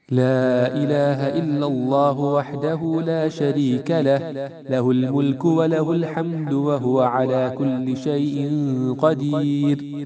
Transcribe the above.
لا إله إلا الله وحده لا شريك له، له الملك وله الحمد وهو على كل شيء قدير.